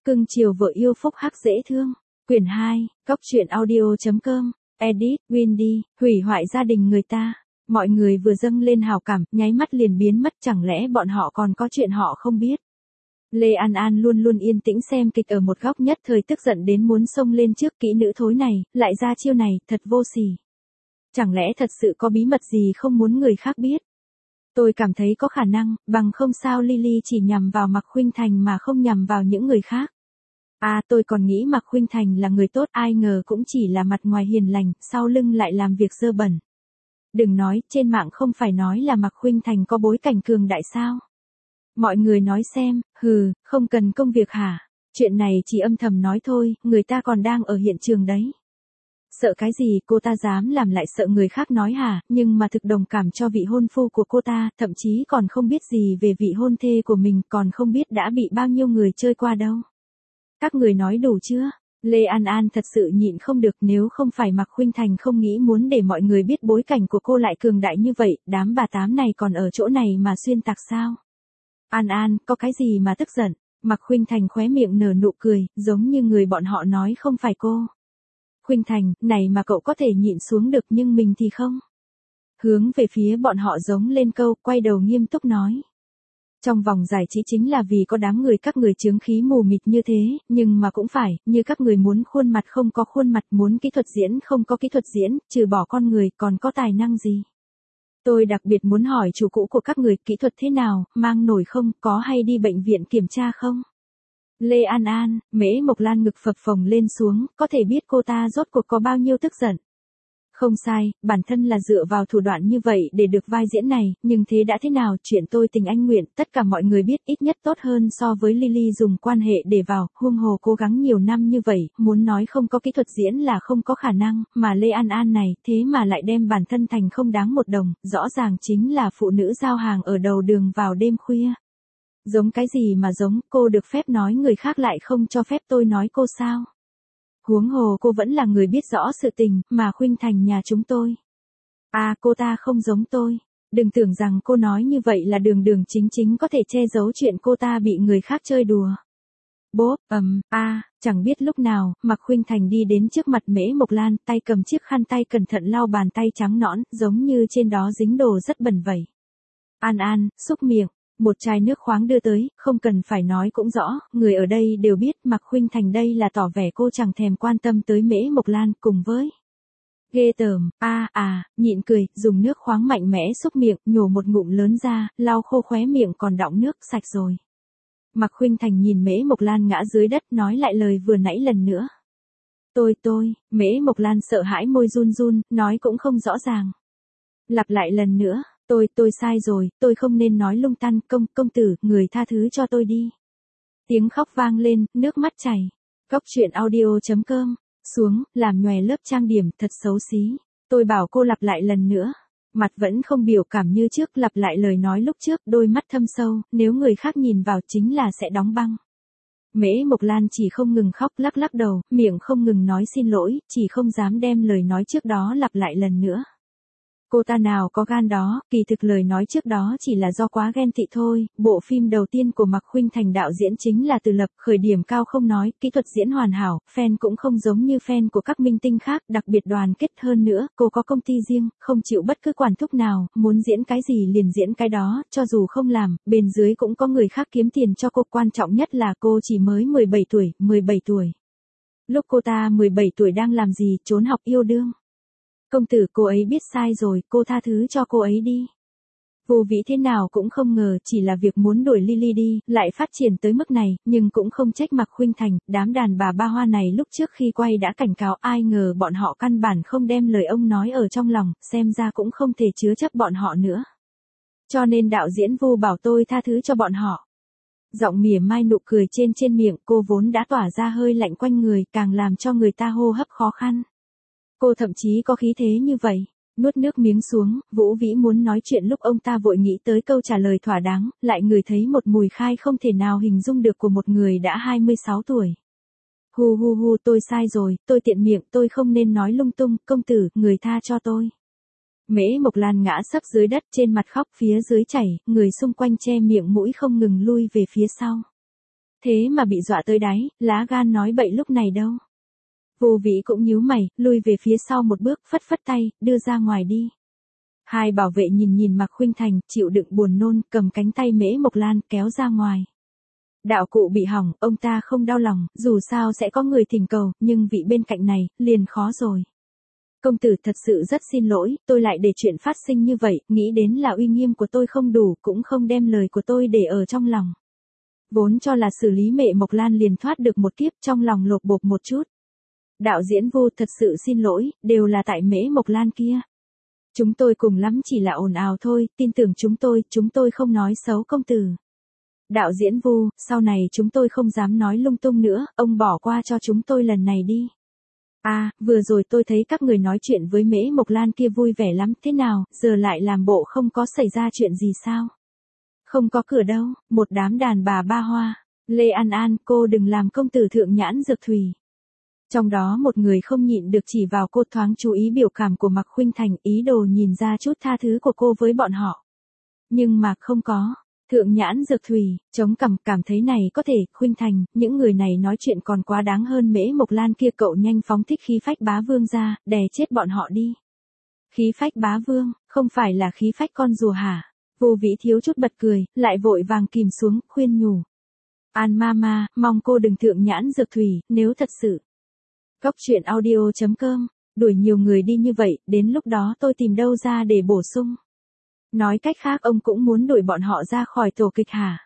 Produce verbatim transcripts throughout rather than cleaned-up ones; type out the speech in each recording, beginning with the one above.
Cưng chiều vợ yêu phúc hắc dễ thương. Quyển hai, Cóc truyện audio.com, edit, Windy, hủy hoại gia đình người ta. Mọi người vừa dâng lên hào cảm, nháy mắt liền biến mất, chẳng lẽ bọn họ còn có chuyện họ không biết. Lê An An luôn luôn yên tĩnh xem kịch ở một góc, nhất thời tức giận đến muốn xông lên trước. Kỹ nữ thối này, lại ra chiêu này, thật vô sỉ. Chẳng lẽ thật sự có bí mật gì không muốn người khác biết? Tôi cảm thấy có khả năng, bằng không sao Lily chỉ nhằm vào Mạc Khuynh Thành mà không nhằm vào những người khác. À, tôi còn nghĩ Mạc Khuynh Thành là người tốt, ai ngờ cũng chỉ là mặt ngoài hiền lành, sau lưng lại làm việc dơ bẩn. Đừng nói, trên mạng không phải nói là Mạc Khuynh Thành có bối cảnh cường đại sao? Mọi người nói xem, hừ, không cần công việc hả? Chuyện này chỉ âm thầm nói thôi, người ta còn đang ở hiện trường đấy. Sợ cái gì, cô ta dám làm lại sợ người khác nói hả, nhưng mà thực đồng cảm cho vị hôn phu của cô ta, thậm chí còn không biết gì về vị hôn thê của mình, còn không biết đã bị bao nhiêu người chơi qua đâu. Các người nói đủ chưa? Lê An An thật sự nhịn không được, nếu không phải Mạc Khuynh Thành không nghĩ muốn để mọi người biết bối cảnh của cô lại cường đại như vậy, đám bà tám này còn ở chỗ này mà xuyên tạc sao? An An, có cái gì mà tức giận? Mạc Khuynh Thành khóe miệng nở nụ cười, giống như người bọn họ nói không phải cô. Khuynh Thành, này mà cậu có thể nhịn xuống được nhưng mình thì không. Hướng về phía bọn họ giống lên câu, quay đầu nghiêm túc nói. Trong vòng giải trí chính là vì có đám người các người chướng khí mù mịt như thế, nhưng mà cũng phải, như các người muốn khuôn mặt không có khuôn mặt, muốn kỹ thuật diễn không có kỹ thuật diễn, trừ bỏ con người còn có tài năng gì. Tôi đặc biệt muốn hỏi chủ cũ của các người, kỹ thuật thế nào, mang nổi không, có hay đi bệnh viện kiểm tra không? Lê An An, Mễ Mộc Lan ngực phập phồng lên xuống, có thể biết cô ta rốt cuộc có bao nhiêu tức giận. Không sai, bản thân là dựa vào thủ đoạn như vậy để được vai diễn này, nhưng thế đã thế nào, chuyện tôi tình anh nguyện, tất cả mọi người biết, ít nhất tốt hơn so với Lily dùng quan hệ để vào, huống hồ cố gắng nhiều năm như vậy, muốn nói không có kỹ thuật diễn là không có khả năng, mà Lê An An này, thế mà lại đem bản thân thành không đáng một đồng, rõ ràng chính là phụ nữ giao hàng ở đầu đường vào đêm khuya. Giống cái gì mà giống, cô được phép nói người khác lại không cho phép tôi nói cô sao? Huống hồ cô vẫn là người biết rõ sự tình, mà Khuynh Thành nhà chúng tôi. À, cô ta không giống tôi. Đừng tưởng rằng cô nói như vậy là đường đường chính chính có thể che giấu chuyện cô ta bị người khác chơi đùa. Bốp, ầm, a, à, chẳng biết lúc nào, Mạc Khuynh Thành đi đến trước mặt Mễ Mộc Lan, tay cầm chiếc khăn tay cẩn thận lau bàn tay trắng nõn, giống như trên đó dính đồ rất bẩn vẩy. An An, xúc miệng. Một chai nước khoáng đưa tới, không cần phải nói cũng rõ, người ở đây đều biết Mạc Khuynh Thành đây là tỏ vẻ cô chẳng thèm quan tâm tới Mễ Mộc Lan, cùng với. Ghê tởm, a à, à, nhịn cười, dùng nước khoáng mạnh mẽ xúc miệng, nhổ một ngụm lớn ra, lau khô khóe miệng còn đọng nước, sạch rồi. Mạc Khuynh Thành nhìn Mễ Mộc Lan ngã dưới đất, nói lại lời vừa nãy lần nữa. Tôi tôi, Mễ Mộc Lan sợ hãi môi run run, nói cũng không rõ ràng. Lặp lại lần nữa. Tôi, tôi sai rồi, tôi không nên nói lung tung, công, công tử, người tha thứ cho tôi đi. Tiếng khóc vang lên, nước mắt chảy. Cóc truyện audio.com, xuống, làm nhòe lớp trang điểm, thật xấu xí. Tôi bảo cô lặp lại lần nữa. Mặt vẫn không biểu cảm như trước, lặp lại lời nói lúc trước, đôi mắt thâm sâu, nếu người khác nhìn vào chính là sẽ đóng băng. Mễ Mộc Lan chỉ không ngừng khóc, lắc lắc đầu, miệng không ngừng nói xin lỗi, chỉ không dám đem lời nói trước đó lặp lại lần nữa. Cô ta nào có gan đó, kỳ thực lời nói trước đó chỉ là do quá ghen tị thôi, bộ phim đầu tiên của Mạc Khuynh Thành đạo diễn chính là Từ Lập, khởi điểm cao không nói, kỹ thuật diễn hoàn hảo, fan cũng không giống như fan của các minh tinh khác, đặc biệt đoàn kết hơn nữa, cô có công ty riêng, không chịu bất cứ quản thúc nào, muốn diễn cái gì liền diễn cái đó, cho dù không làm, bên dưới cũng có người khác kiếm tiền cho cô, quan trọng nhất là cô chỉ mới mười bảy tuổi, mười bảy tuổi. Lúc cô ta mười bảy tuổi đang làm gì, trốn học yêu đương. Công tử, cô ấy biết sai rồi, cô tha thứ cho cô ấy đi. Vô vĩ thế nào cũng không ngờ, chỉ là việc muốn đuổi Lily đi, lại phát triển tới mức này, nhưng cũng không trách Mạc Khuynh Thành, đám đàn bà ba hoa này lúc trước khi quay đã cảnh cáo, ai ngờ bọn họ căn bản không đem lời ông nói ở trong lòng, xem ra cũng không thể chứa chấp bọn họ nữa. Cho nên đạo diễn Vu bảo tôi tha thứ cho bọn họ. Giọng mỉa mai nụ cười trên trên miệng, cô vốn đã tỏa ra hơi lạnh quanh người, càng làm cho người ta hô hấp khó khăn. Cô thậm chí có khí thế như vậy, nuốt nước miếng xuống, Vũ Vĩ muốn nói chuyện lúc ông ta vội nghĩ tới câu trả lời thỏa đáng, lại ngửi thấy một mùi khai không thể nào hình dung được của một người đã hai mươi sáu tuổi. Hu hu hu, tôi sai rồi, tôi tiện miệng, tôi không nên nói lung tung, công tử, người tha cho tôi. Mễ Mộc Lan ngã sấp dưới đất, trên mặt khóc, phía dưới chảy, người xung quanh che miệng mũi không ngừng lui về phía sau. Thế mà bị dọa tới đáy, lá gan nói bậy lúc này đâu. Vô Vĩ cũng nhíu mày, lui về phía sau một bước, phất phất tay, đưa ra ngoài đi. Hai bảo vệ nhìn nhìn Mạc Khuynh Thành, chịu đựng buồn nôn, cầm cánh tay Mễ Mộc Lan kéo ra ngoài. Đạo cụ bị hỏng, ông ta không đau lòng, dù sao sẽ có người thỉnh cầu, nhưng vị bên cạnh này, liền khó rồi. Công tử thật sự rất xin lỗi, tôi lại để chuyện phát sinh như vậy, nghĩ đến là uy nghiêm của tôi không đủ, cũng không đem lời của tôi để ở trong lòng. Vốn cho là xử lý Mễ Mộc Lan liền thoát được một kiếp, trong lòng lột bột một chút. Đạo diễn Vu thật sự xin lỗi, đều là tại Mễ Mộc Lan kia. Chúng tôi cùng lắm chỉ là ồn ào thôi, tin tưởng chúng tôi, chúng tôi không nói xấu công tử. Đạo diễn Vu, sau này chúng tôi không dám nói lung tung nữa, ông bỏ qua cho chúng tôi lần này đi. À, vừa rồi tôi thấy các người nói chuyện với Mễ Mộc Lan kia vui vẻ lắm, thế nào, giờ lại làm bộ không có xảy ra chuyện gì sao? Không có cửa đâu, một đám đàn bà ba hoa. Lê An An, cô đừng làm công tử thượng nhãn dược thủy. Trong đó một người không nhịn được chỉ vào cô, thoáng chú ý biểu cảm của Mạc Khuynh Thành, ý đồ nhìn ra chút tha thứ của cô với bọn họ. Nhưng mà không có. Thượng nhãn dược thủy, chống cằm, cảm thấy này có thể, Khuynh Thành, những người này nói chuyện còn quá đáng hơn Mễ Mộc Lan kia, cậu nhanh phóng thích khí phách bá vương ra, đè chết bọn họ đi. Khí phách bá vương, không phải là khí phách con rùa hả? Vô Vĩ thiếu chút bật cười, lại vội vàng kìm xuống, khuyên nhủ. An mama, mong cô đừng thượng nhãn dược thủy, nếu thật sự. Cóc truyện audio chấm com, đuổi nhiều người đi như vậy, đến lúc đó tôi tìm đâu ra để bổ sung. Nói cách khác ông cũng muốn đuổi bọn họ ra khỏi tổ kịch hả?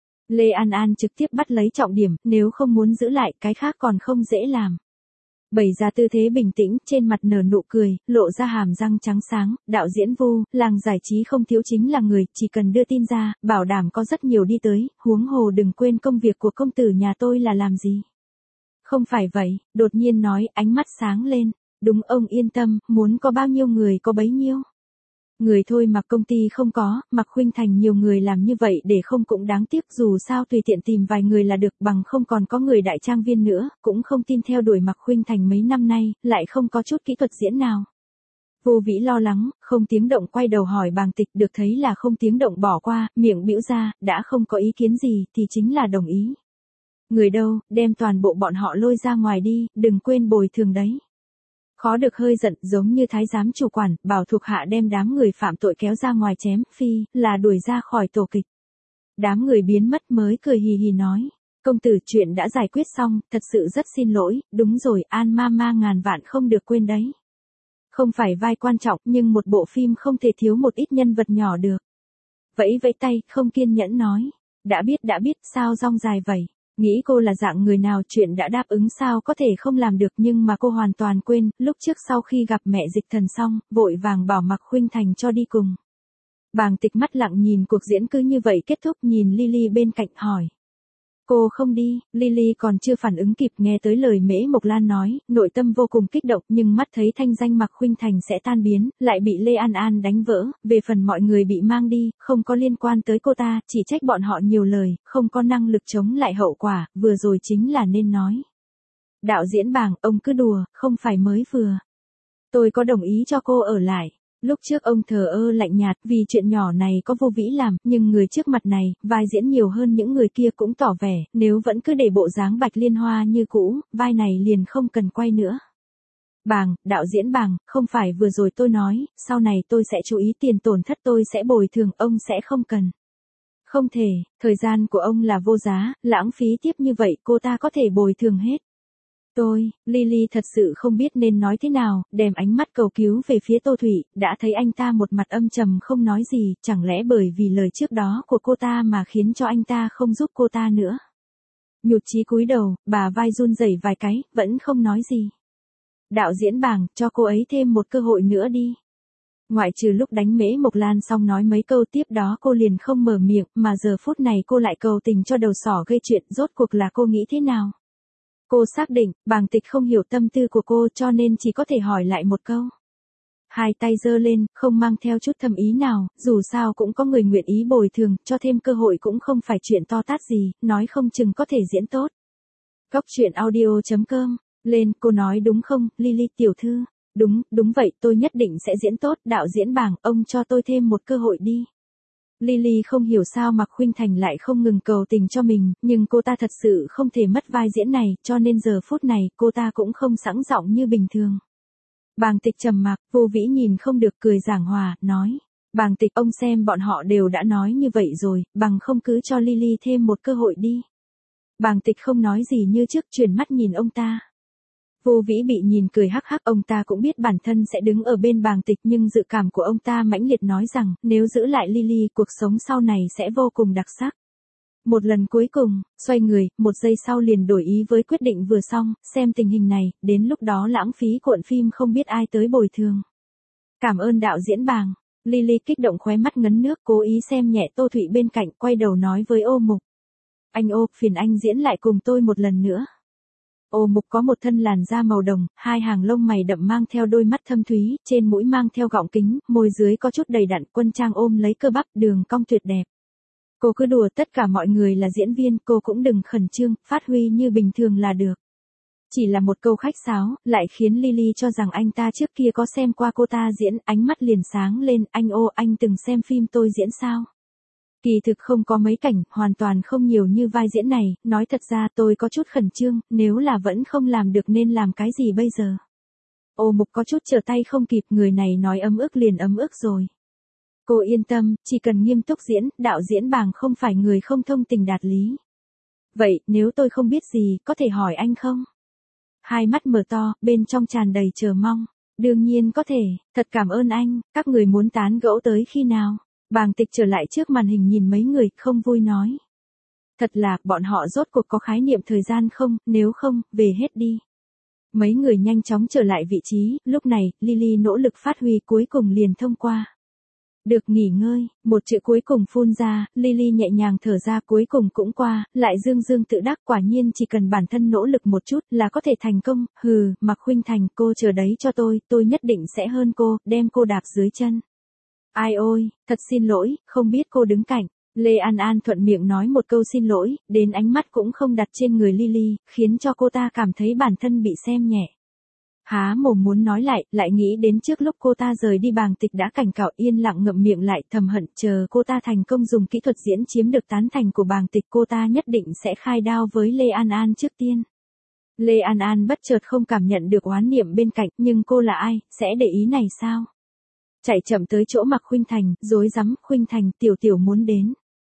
Lê An An trực tiếp bắt lấy trọng điểm, nếu không muốn giữ lại, cái khác còn không dễ làm. Bày ra tư thế bình tĩnh, trên mặt nở nụ cười, lộ ra hàm răng trắng sáng, đạo diễn Vu, làng giải trí không thiếu chính là người, chỉ cần đưa tin ra, bảo đảm có rất nhiều đi tới, huống hồ đừng quên công việc của công tử nhà tôi là làm gì. Không phải vậy, đột nhiên nói, ánh mắt sáng lên, đúng ông yên tâm, muốn có bao nhiêu người có bấy nhiêu. Người thôi mà công ty không có, Mạc Khuynh Thành nhiều người làm như vậy để không cũng đáng tiếc, dù sao tùy tiện tìm vài người là được, bằng không còn có người đại trang viên nữa, cũng không tin theo đuổi Mạc Khuynh Thành mấy năm nay, lại không có chút kỹ thuật diễn nào. Vô Vĩ lo lắng, không tiếng động quay đầu hỏi Bàng Tịch, được thấy là không tiếng động bỏ qua, miệng bĩu ra, đã không có ý kiến gì thì chính là đồng ý. Người đâu, đem toàn bộ bọn họ lôi ra ngoài đi, đừng quên bồi thường đấy. Khó được hơi giận, giống như thái giám chủ quản, bảo thuộc hạ đem đám người phạm tội kéo ra ngoài chém, phi, là đuổi ra khỏi tổ kịch. Đám người biến mất mới cười hì hì nói. Công tử, chuyện đã giải quyết xong, thật sự rất xin lỗi, đúng rồi, An mama ngàn vạn không được quên đấy. Không phải vai quan trọng, nhưng một bộ phim không thể thiếu một ít nhân vật nhỏ được. Vẫy vẫy tay, không kiên nhẫn nói. Đã biết đã biết, sao rong dài vậy? Nghĩ cô là dạng người nào, chuyện đã đáp ứng sao có thể không làm được, nhưng mà cô hoàn toàn quên, lúc trước sau khi gặp mẹ Dịch Thần xong, vội vàng bảo Mạc Khuynh Thành cho đi cùng. Bàng Tịch mắt lặng nhìn cuộc diễn cứ như vậy kết thúc, nhìn Lily bên cạnh hỏi. Cô không đi, Lily còn chưa phản ứng kịp, nghe tới lời Mễ Mộc Lan nói, nội tâm vô cùng kích động, nhưng mắt thấy thanh danh Mạc Khuynh Thành sẽ tan biến, lại bị Lê An An đánh vỡ, về phần mọi người bị mang đi, không có liên quan tới cô ta, chỉ trách bọn họ nhiều lời, không có năng lực chống lại hậu quả, vừa rồi chính là nên nói. Đạo diễn Bàng, ông cứ đùa, không phải mới vừa. Tôi có đồng ý cho cô ở lại. Lúc trước ông thờ ơ lạnh nhạt, vì chuyện nhỏ này có Vô Vĩ làm, nhưng người trước mặt này, vai diễn nhiều hơn những người kia cũng tỏ vẻ, nếu vẫn cứ để bộ dáng Bạch Liên Hoa như cũ, vai này liền không cần quay nữa. Bàng, đạo diễn Bàng, không phải vừa rồi tôi nói, sau này tôi sẽ chú ý tiền tổn thất tôi sẽ bồi thường, ông sẽ không cần. Không thể, thời gian của ông là vô giá, lãng phí tiếp như vậy cô ta có thể bồi thường hết. Tôi, Lily thật sự không biết nên nói thế nào, đem ánh mắt cầu cứu về phía Tô Thủy, đã thấy anh ta một mặt âm trầm không nói gì, chẳng lẽ bởi vì lời trước đó của cô ta mà khiến cho anh ta không giúp cô ta nữa. Nhụt chí cúi đầu, bà vai run rẩy vài cái, vẫn không nói gì. Đạo diễn Bàng, cho cô ấy thêm một cơ hội nữa đi. Ngoại trừ lúc đánh Mễ Mộc Lan xong nói mấy câu tiếp đó cô liền không mở miệng, mà giờ phút này cô lại cầu tình cho đầu sỏ gây chuyện, rốt cuộc là cô nghĩ thế nào? Cô xác định, Bàng Tịch không hiểu tâm tư của cô cho nên chỉ có thể hỏi lại một câu. Hai tay giơ lên, không mang theo chút thầm ý nào, dù sao cũng có người nguyện ý bồi thường, cho thêm cơ hội cũng không phải chuyện to tát gì, nói không chừng có thể diễn tốt. Cóc truyện audio chấm com, lên, cô nói đúng không, Lily tiểu thư? Đúng, đúng vậy, tôi nhất định sẽ diễn tốt, đạo diễn Bàng, ông cho tôi thêm một cơ hội đi. Lily không hiểu sao Mạc Khuynh Thành lại không ngừng cầu tình cho mình, nhưng cô ta thật sự không thể mất vai diễn này, cho nên giờ phút này cô ta cũng không sẵn giọng như bình thường. Bàng Tịch trầm mặc, Vô Vĩ nhìn không được cười giảng hòa, nói. Bàng Tịch, ông xem bọn họ đều đã nói như vậy rồi, bằng không cứ cho Lily thêm một cơ hội đi. Bàng Tịch không nói gì như trước, chuyển mắt nhìn ông ta. Vô Vĩ bị nhìn cười hắc hắc, ông ta cũng biết bản thân sẽ đứng ở bên Bàng Tịch, nhưng dự cảm của ông ta mãnh liệt nói rằng, nếu giữ lại Lily, cuộc sống sau này sẽ vô cùng đặc sắc. Một lần cuối cùng, xoay người, một giây sau liền đổi ý với quyết định vừa xong, xem tình hình này, đến lúc đó lãng phí cuộn phim không biết ai tới bồi thường. Cảm ơn đạo diễn Bàng. Lily kích động khóe mắt ngấn nước, cố ý xem nhẹ Tô Thụy bên cạnh, quay đầu nói với Ô Mục. Anh Ô, phiền anh diễn lại cùng tôi một lần nữa. Ô Mục có một thân làn da màu đồng, hai hàng lông mày đậm mang theo đôi mắt thâm thúy, trên mũi mang theo gọng kính, môi dưới có chút đầy đặn, quân trang ôm lấy cơ bắp, đường cong tuyệt đẹp. Cô cứ đùa tất cả mọi người là diễn viên, cô cũng đừng khẩn trương, phát huy như bình thường là được. Chỉ là một câu khách sáo, lại khiến Lily cho rằng anh ta trước kia có xem qua cô ta diễn, ánh mắt liền sáng lên, anh Ô, anh từng xem phim tôi diễn sao? Kỳ thực không có mấy cảnh, hoàn toàn không nhiều như vai diễn này, nói thật ra tôi có chút khẩn trương, nếu là vẫn không làm được nên làm cái gì bây giờ? Ô Mục có chút trở tay không kịp, người này nói ấm ức liền ấm ức rồi. Cô yên tâm, chỉ cần nghiêm túc diễn, đạo diễn Bàng không phải người không thông tình đạt lý. Vậy, nếu tôi không biết gì, có thể hỏi anh không? Hai mắt mở to, bên trong tràn đầy chờ mong. Đương nhiên có thể, thật cảm ơn anh, các người muốn tán gẫu tới khi nào? Bàng Tịch trở lại trước màn hình nhìn mấy người, không vui nói. Thật là, bọn họ rốt cuộc có khái niệm thời gian không, nếu không, về hết đi. Mấy người nhanh chóng trở lại vị trí, lúc này, Lily nỗ lực phát huy cuối cùng liền thông qua. Được nghỉ ngơi, một chữ cuối cùng phun ra, Lily nhẹ nhàng thở ra, cuối cùng cũng qua, lại dương dương tự đắc, quả nhiên chỉ cần bản thân nỗ lực một chút là có thể thành công, hừ, Mạc Khuynh Thành, cô chờ đấy cho tôi, tôi nhất định sẽ hơn cô, đem cô đạp dưới chân. Ai ôi, thật xin lỗi, không biết cô đứng cạnh. Lê An An thuận miệng nói một câu xin lỗi, đến ánh mắt cũng không đặt trên người Lily, khiến cho cô ta cảm thấy bản thân bị xem nhẹ. Há mồm muốn nói lại, lại nghĩ đến trước lúc cô ta rời đi Bàng Tịch đã cảnh cáo, yên lặng ngậm miệng lại, thầm hận, chờ cô ta thành công dùng kỹ thuật diễn chiếm được tán thành của Bàng Tịch, cô ta nhất định sẽ khai đao với Lê An An trước tiên. Lê An An bất chợt không cảm nhận được oán niệm bên cạnh, nhưng cô là ai, sẽ để ý này sao? Chạy chậm tới chỗ Mạc Khuynh Thành, rối rắm, Khuynh Thành, tiểu tiểu muốn đến.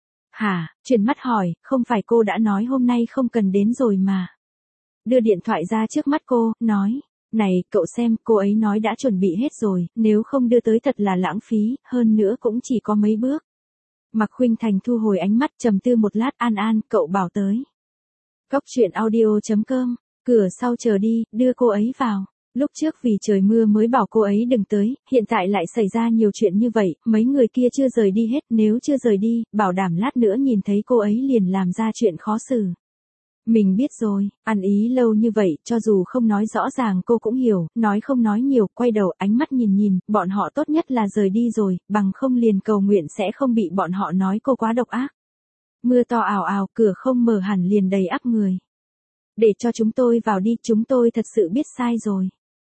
Hả, chuyển mắt hỏi, không phải cô đã nói hôm nay không cần đến rồi mà. Đưa điện thoại ra trước mắt cô, nói. Này, cậu xem, cô ấy nói đã chuẩn bị hết rồi, nếu không đưa tới thật là lãng phí, hơn nữa cũng chỉ có mấy bước. Mạc Khuynh Thành thu hồi ánh mắt, trầm tư một lát, An An, cậu bảo tới. Cốc truyện audio chấm com, cửa sau chờ đi, đưa cô ấy vào. Lúc trước vì trời mưa mới bảo cô ấy đừng tới, hiện tại lại xảy ra nhiều chuyện như vậy, mấy người kia chưa rời đi hết, nếu chưa rời đi, bảo đảm lát nữa nhìn thấy cô ấy liền làm ra chuyện khó xử. Mình biết rồi, ăn ý lâu như vậy, cho dù không nói rõ ràng cô cũng hiểu, nói không nói nhiều, quay đầu ánh mắt nhìn nhìn, bọn họ tốt nhất là rời đi rồi, bằng không liền cầu nguyện sẽ không bị bọn họ nói cô quá độc ác. Mưa to ào ào, cửa không mở hẳn liền đầy ắp người. Để cho chúng tôi vào đi, chúng tôi thật sự biết sai rồi.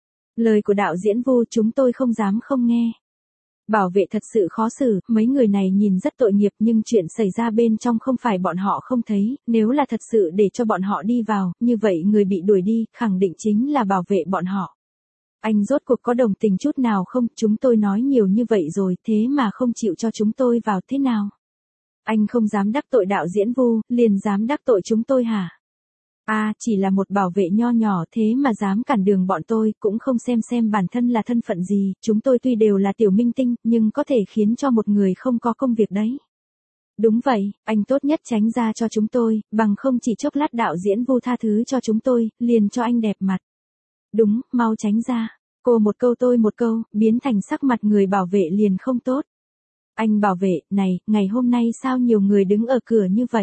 Lời của đạo diễn Vu chúng tôi không dám không nghe. Bảo vệ thật sự khó xử, mấy người này nhìn rất tội nghiệp nhưng chuyện xảy ra bên trong không phải bọn họ không thấy, nếu là thật sự để cho bọn họ đi vào, như vậy người bị đuổi đi, khẳng định chính là bảo vệ bọn họ. Anh rốt cuộc có đồng tình chút nào không, chúng tôi nói nhiều như vậy rồi, thế mà không chịu cho chúng tôi vào thế nào? Anh không dám đắc tội đạo diễn Vu, liền dám đắc tội chúng tôi hả? À, chỉ là một bảo vệ nho nhỏ thế mà dám cản đường bọn tôi, cũng không xem xem bản thân là thân phận gì, chúng tôi tuy đều là tiểu minh tinh, nhưng có thể khiến cho một người không có công việc đấy. Đúng vậy, anh tốt nhất tránh ra cho chúng tôi, bằng không chỉ chốc lát đạo diễn Vu tha thứ cho chúng tôi, liền cho anh đẹp mặt. Đúng, mau tránh ra. Cô một câu tôi một câu, biến thành sắc mặt người bảo vệ liền không tốt. Anh bảo vệ, này, ngày hôm nay sao nhiều người đứng ở cửa như vậy?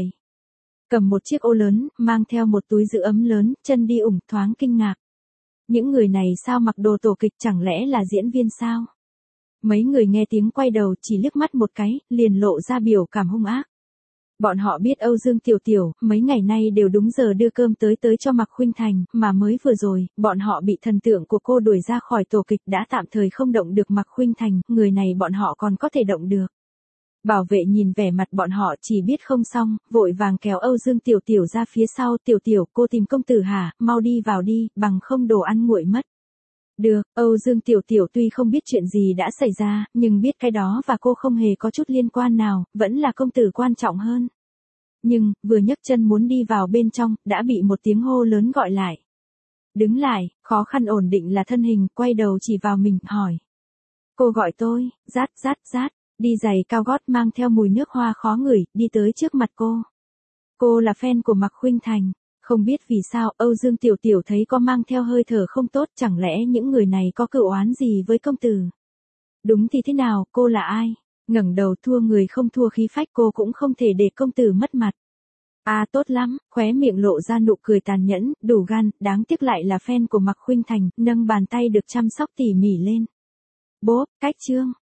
Cầm một chiếc ô lớn, mang theo một túi giữ ấm lớn, chân đi ủng, thoáng kinh ngạc. Những người này sao mặc đồ tổ kịch, chẳng lẽ là diễn viên sao? Mấy người nghe tiếng quay đầu chỉ liếc mắt một cái, liền lộ ra biểu cảm hung ác. Bọn họ biết Âu Dương Tiểu Tiểu, mấy ngày nay đều đúng giờ đưa cơm tới tới cho Mạc Khuynh Thành, mà mới vừa rồi, bọn họ bị thần tượng của cô đuổi ra khỏi tổ kịch đã tạm thời không động được Mạc Khuynh Thành, người này bọn họ còn có thể động được. Bảo vệ nhìn vẻ mặt bọn họ chỉ biết không xong, vội vàng kéo Âu Dương Tiểu Tiểu ra phía sau. Tiểu Tiểu, cô tìm công tử hả, mau đi vào đi, bằng không đồ ăn nguội mất. Được, Âu Dương Tiểu Tiểu tuy không biết chuyện gì đã xảy ra, nhưng biết cái đó và cô không hề có chút liên quan nào, vẫn là công tử quan trọng hơn. Nhưng, vừa nhấc chân muốn đi vào bên trong, đã bị một tiếng hô lớn gọi lại. Đứng lại, khó khăn ổn định là thân hình, quay đầu chỉ vào mình, hỏi. Cô gọi tôi, rát rát rát, đi giày cao gót mang theo mùi nước hoa khó ngửi, đi tới trước mặt cô. Cô là fan của Mạc Khuynh Thành. Không biết vì sao Âu Dương Tiểu Tiểu thấy có mang theo hơi thở không tốt, chẳng lẽ những người này có cựu oán gì với công tử? Đúng thì thế nào, cô là ai? Ngẩng đầu thua người không thua khí phách, cô cũng không thể để công tử mất mặt. À tốt lắm, khóe miệng lộ ra nụ cười tàn nhẫn, đủ gan, đáng tiếc lại là fan của Mạc Khuynh Thành, nâng bàn tay được chăm sóc tỉ mỉ lên. Bốp, cách chương.